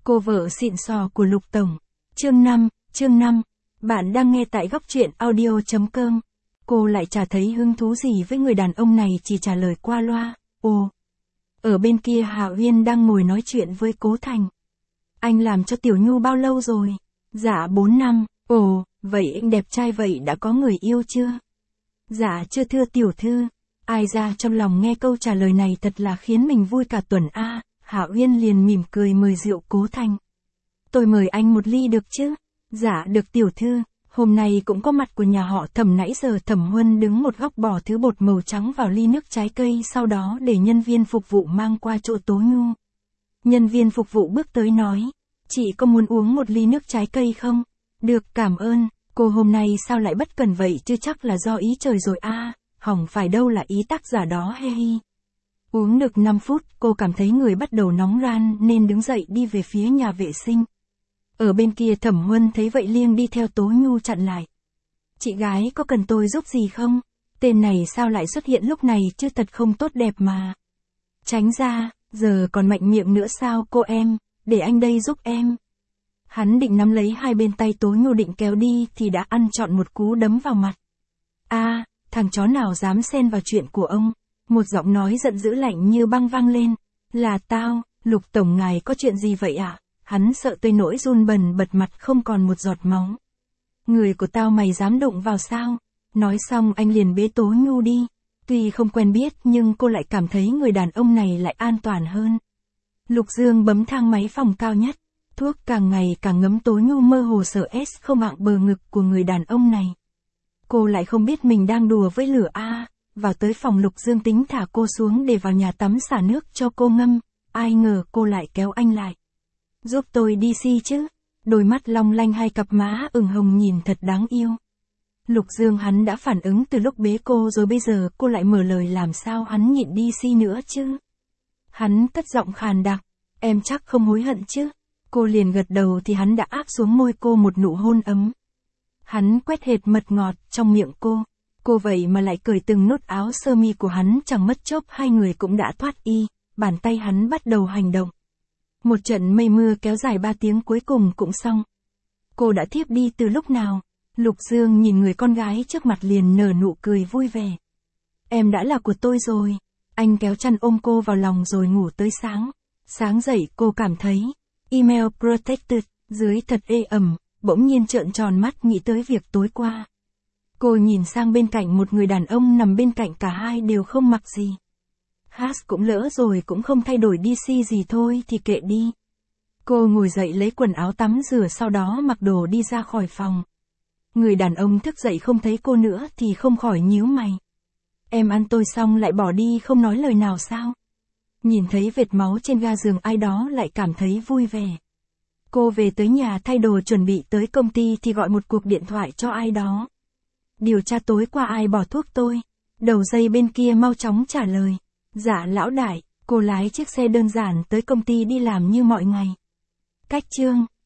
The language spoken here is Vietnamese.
Cô vợ xịn sò của Lục Tổng. Chương 5. Bạn đang nghe tại góc truyện audio.com. Cô lại chả thấy hứng thú gì với người đàn ông này, chỉ trả lời qua loa. Ồ. Ở bên kia Hạ Uyên đang ngồi nói chuyện với Cố Thành. Anh làm cho Tiểu Nhu bao lâu rồi? Dạ 4 năm. Ồ, vậy anh đẹp trai vậy đã có người yêu chưa? Dạ chưa thưa tiểu thư. Ai ra trong lòng nghe câu trả lời này thật là khiến mình vui cả tuần a. Hạ Uyên liền mỉm cười mời rượu Cố Thành. Tôi mời anh một ly được chứ? Dạ được tiểu thư. Hôm nay cũng có mặt của nhà họ Thẩm, nãy giờ Thẩm Huân đứng một góc bỏ thứ bột màu trắng vào ly nước trái cây, sau đó để nhân viên phục vụ mang qua chỗ Tố Nhu. Nhân viên phục vụ bước tới nói, chị có muốn uống một ly nước trái cây không? Được, cảm ơn. Cô hôm nay sao lại bất cần vậy chứ, chắc là do ý trời rồi a. Hỏng phải đâu là ý tác giả đó he hi. Uống được 5 phút, cô cảm thấy người bắt đầu nóng ran nên đứng dậy đi về phía nhà vệ sinh. Ở bên kia Thẩm Huân thấy vậy liêng đi theo Tố Nhu chặn lại. Chị gái có cần tôi giúp gì không? Tên này sao lại xuất hiện lúc này chứ, thật không tốt đẹp mà. Tránh ra, giờ còn mạnh miệng nữa sao cô em, để anh đây giúp em. Hắn định nắm lấy hai bên tay Tố Nhu định kéo đi thì đã ăn trọn một cú đấm vào mặt. A, thằng chó nào dám xen vào chuyện của ông? Một giọng nói giận dữ lạnh như băng vang lên. Là tao, Lục Tổng ngài có chuyện gì vậy ạ? Hắn sợ tới nỗi run bần bật mặt không còn một giọt máu. Người của tao mày dám đụng vào sao? Nói xong anh liền bế Tố Nhu đi. Tuy không quen biết nhưng cô lại cảm thấy người đàn ông này lại an toàn hơn. Lục Dương bấm thang máy phòng cao nhất. Thuốc càng ngày càng ngấm, Tố Nhu mơ hồ sợ không ạng bờ ngực của người đàn ông này. Cô lại không biết mình đang đùa với lửa a. Vào tới phòng Lục Dương tính thả cô xuống để vào nhà tắm xả nước cho cô ngâm. Ai ngờ cô lại kéo anh lại. Giúp tôi đi xi chứ. Đôi mắt long lanh, hai cặp má ửng hồng nhìn thật đáng yêu. Lục Dương hắn đã phản ứng từ lúc bế cô rồi, bây giờ cô lại mở lời, làm sao hắn nhịn đi xi nữa chứ. Hắn cất giọng khàn đặc. Em chắc không hối hận chứ. Cô liền gật đầu thì hắn đã áp xuống môi cô một nụ hôn ấm. Hắn quét hệt mật ngọt trong miệng cô. Cô vậy mà lại cởi từng nút áo sơ mi của hắn, chẳng mất chốc hai người cũng đã thoát y. Bàn tay hắn bắt đầu hành động. Một trận mây mưa kéo dài 3 tiếng cuối cùng cũng xong. Cô đã thiếp đi từ lúc nào? Lục Dương nhìn người con gái trước mặt liền nở nụ cười vui vẻ. Em đã là của tôi rồi. Anh kéo chăn ôm cô vào lòng rồi ngủ tới sáng. Sáng dậy cô cảm thấy email protected dưới thật ê ẩm, bỗng nhiên trợn tròn mắt nghĩ tới việc tối qua. Cô nhìn sang bên cạnh một người đàn ông nằm bên cạnh, cả hai đều không mặc gì. Hát cũng lỡ rồi cũng không thay đổi đi xi gì, thôi thì kệ đi. Cô ngồi dậy lấy quần áo tắm rửa, sau đó mặc đồ đi ra khỏi phòng. Người đàn ông thức dậy không thấy cô nữa thì không khỏi nhíu mày. Em ăn tôi xong lại bỏ đi không nói lời nào sao? Nhìn thấy vệt máu trên ga giường ai đó lại cảm thấy vui vẻ. Cô về tới nhà thay đồ chuẩn bị tới công ty thì gọi một cuộc điện thoại cho ai đó. Điều tra tối qua ai bỏ thuốc tôi? Đầu dây bên kia mau chóng trả lời. Dạ lão đại. Cô lái chiếc xe đơn giản tới công ty đi làm như mọi ngày. Cách chương